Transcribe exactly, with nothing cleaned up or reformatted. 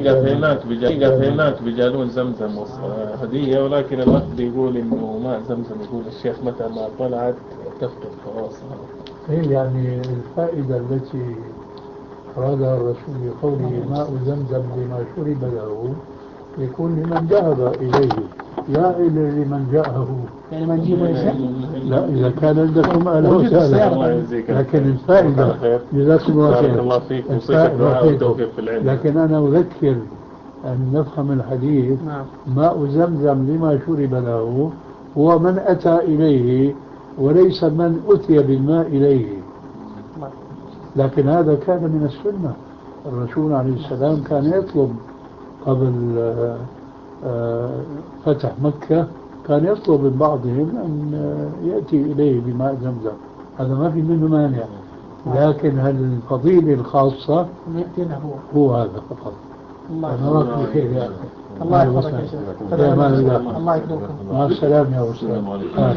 هناك بيجا هناك بيجالون زمزم هدية، ولكن الأخ بيقول إنه ماء زمزم، يقول الشيخ متى ما طلعت تفقد خواصها. إيه يعني الفائدة التي أرادها الرسول بقوله ماء زمزم لما شرب له يكون لمن ذهب إليه لا إلى لمن جاءه. يعني ما نجيبه لا، إذا كان عندكم أهلا وسهلا، لكن الفائدة جزاكم الله خير. لكن أنا أذكر أن نفهم الحديث. ماء زمزم لما شرب له هو من أتى إليه وليس من أتي بالماء إليه. لكن هذا كان من السنة. الرسول عليه السلام كان يطلب قبل فتح مكة، كان يطلب من بعضهم أن يأتي إليه بماء زمزم، هذا ما في منه مانع. لكن هل الفضيلة الخاصة هو هذا فقط. الله يخليك. الله يحفظك يا شيخ. الله يكرمكم. مع السلامة يا أستاذ.